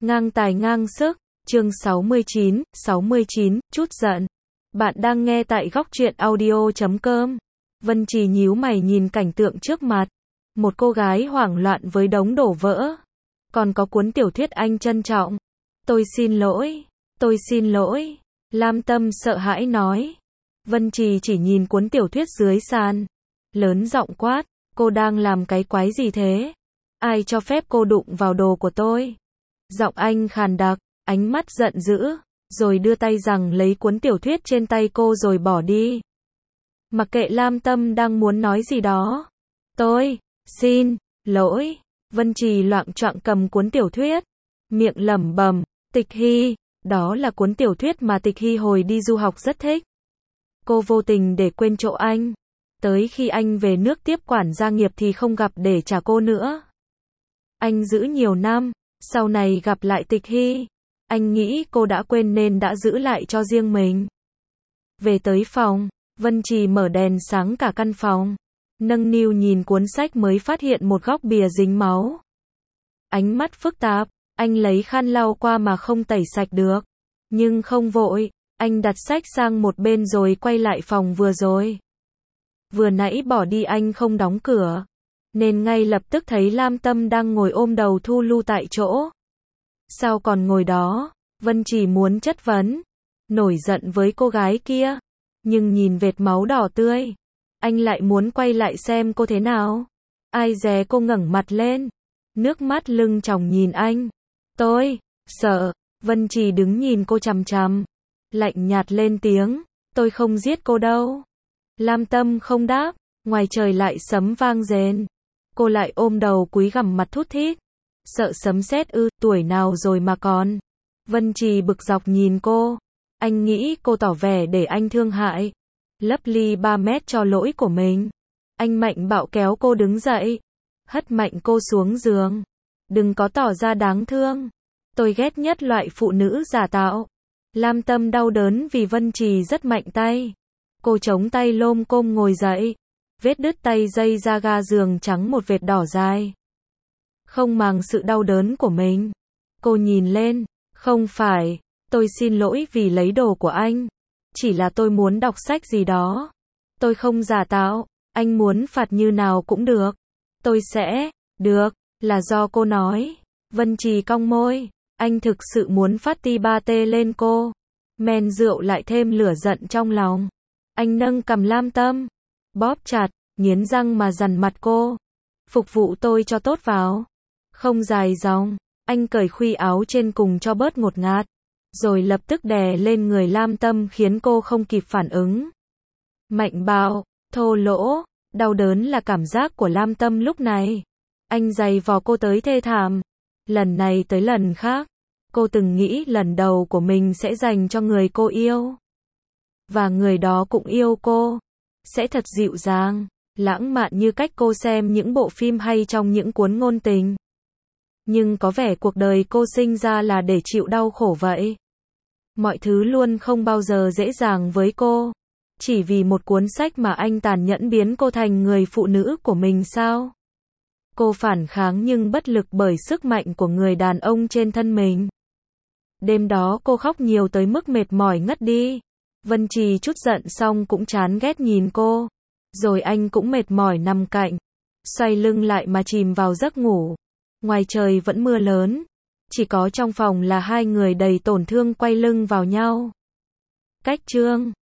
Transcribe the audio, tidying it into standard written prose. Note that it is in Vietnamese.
Ngang tài ngang sức, chương 69, chút giận. Bạn đang nghe tại Góc Truyện Audio.com. Vân Trì nhíu mày nhìn cảnh tượng trước mặt. Một cô gái hoảng loạn với đống đổ vỡ. Còn có cuốn tiểu thuyết anh trân trọng. Tôi xin lỗi. Lam Tâm sợ hãi nói. Vân Trì chỉ nhìn cuốn tiểu thuyết dưới sàn. Lớn giọng quát, cô đang làm cái quái gì thế? Ai cho phép cô đụng vào đồ của tôi? Giọng anh khàn đặc, ánh mắt giận dữ, rồi đưa tay giằng lấy cuốn tiểu thuyết trên tay cô rồi bỏ đi. Mặc kệ Lam Tâm đang muốn nói gì đó. Tôi xin lỗi. Vân Trì loạng choạng cầm cuốn tiểu thuyết, miệng lẩm bẩm, Tịch Hy, đó là cuốn tiểu thuyết mà Tịch Hy hồi đi du học rất thích. Cô vô tình để quên chỗ anh. Tới khi anh về nước tiếp quản gia nghiệp thì không gặp để trả cô nữa. Anh giữ nhiều năm, sau này gặp lại Tịch Hy. Anh nghĩ cô đã quên nên đã giữ lại cho riêng mình. Về tới phòng, Vân Trì mở đèn sáng cả căn phòng. Nâng niu nhìn cuốn sách mới phát hiện một góc bìa dính máu. Ánh mắt phức tạp, anh lấy khăn lau qua mà không tẩy sạch được. Nhưng không vội, anh đặt sách sang một bên rồi quay lại phòng vừa rồi. Vừa nãy bỏ đi anh không đóng cửa, nên ngay lập tức thấy Lam Tâm đang ngồi ôm đầu thu lu tại chỗ. Sao còn ngồi đó? Vân Trì muốn chất vấn, nổi giận với cô gái kia, nhưng nhìn vệt máu đỏ tươi, anh lại muốn quay lại xem cô thế nào. Ai dè cô ngẩng mặt lên, nước mắt lưng tròng nhìn anh. Tôi sợ. Vân Trì đứng nhìn cô chằm chằm, lạnh nhạt lên tiếng, tôi không giết cô đâu. Lam Tâm không đáp, ngoài trời lại sấm vang rền. Cô lại ôm đầu cúi gằm mặt thút thít. Sợ sấm sét ư, tuổi nào rồi mà còn. Vân Trì bực dọc nhìn cô. Anh nghĩ cô tỏ vẻ để anh thương hại. Lấp ly 3 mét cho lỗi của mình. Anh mạnh bạo kéo cô đứng dậy. Hất mạnh cô xuống giường. Đừng có tỏ ra đáng thương. Tôi ghét nhất loại phụ nữ giả tạo. Lam Tâm đau đớn vì Vân Trì rất mạnh tay. Cô chống tay lôm côm ngồi dậy. Vết đứt tay dây ra ga giường trắng một vệt đỏ dài. Không màng sự đau đớn của mình. Cô nhìn lên. Không phải, tôi xin lỗi vì lấy đồ của anh. Chỉ là tôi muốn đọc sách gì đó. Tôi không giả tạo. Anh muốn phạt như nào cũng được. Tôi sẽ, được, là do cô nói. Vân Trì cong môi. Anh thực sự muốn phát ti ba tê lên cô. Men rượu lại thêm lửa giận trong lòng. Anh nâng cằm Lam Tâm, bóp chặt, nghiến răng mà dằn mặt cô. Phục vụ tôi cho tốt vào. Không dài dòng, anh cởi khuy áo trên cùng cho bớt ngột ngạt, rồi lập tức đè lên người Lam Tâm khiến cô không kịp phản ứng. Mạnh bạo, thô lỗ, đau đớn là cảm giác của Lam Tâm lúc này. Anh giày vò cô tới thê thảm. Lần này tới lần khác, cô từng nghĩ lần đầu của mình sẽ dành cho người cô yêu. Và người đó cũng yêu cô. Sẽ thật dịu dàng, lãng mạn như cách cô xem những bộ phim hay trong những cuốn ngôn tình. Nhưng có vẻ cuộc đời cô sinh ra là để chịu đau khổ vậy. Mọi thứ luôn không bao giờ dễ dàng với cô. Chỉ vì một cuốn sách mà anh tàn nhẫn biến cô thành người phụ nữ của mình sao? Cô phản kháng nhưng bất lực bởi sức mạnh của người đàn ông trên thân mình. Đêm đó cô khóc nhiều tới mức mệt mỏi ngất đi. Vân Trì chút giận xong cũng chán ghét nhìn cô. Rồi anh cũng mệt mỏi nằm cạnh, xoay lưng lại mà chìm vào giấc ngủ. Ngoài trời vẫn mưa lớn. Chỉ có trong phòng là hai người đầy tổn thương quay lưng vào nhau. Cách chương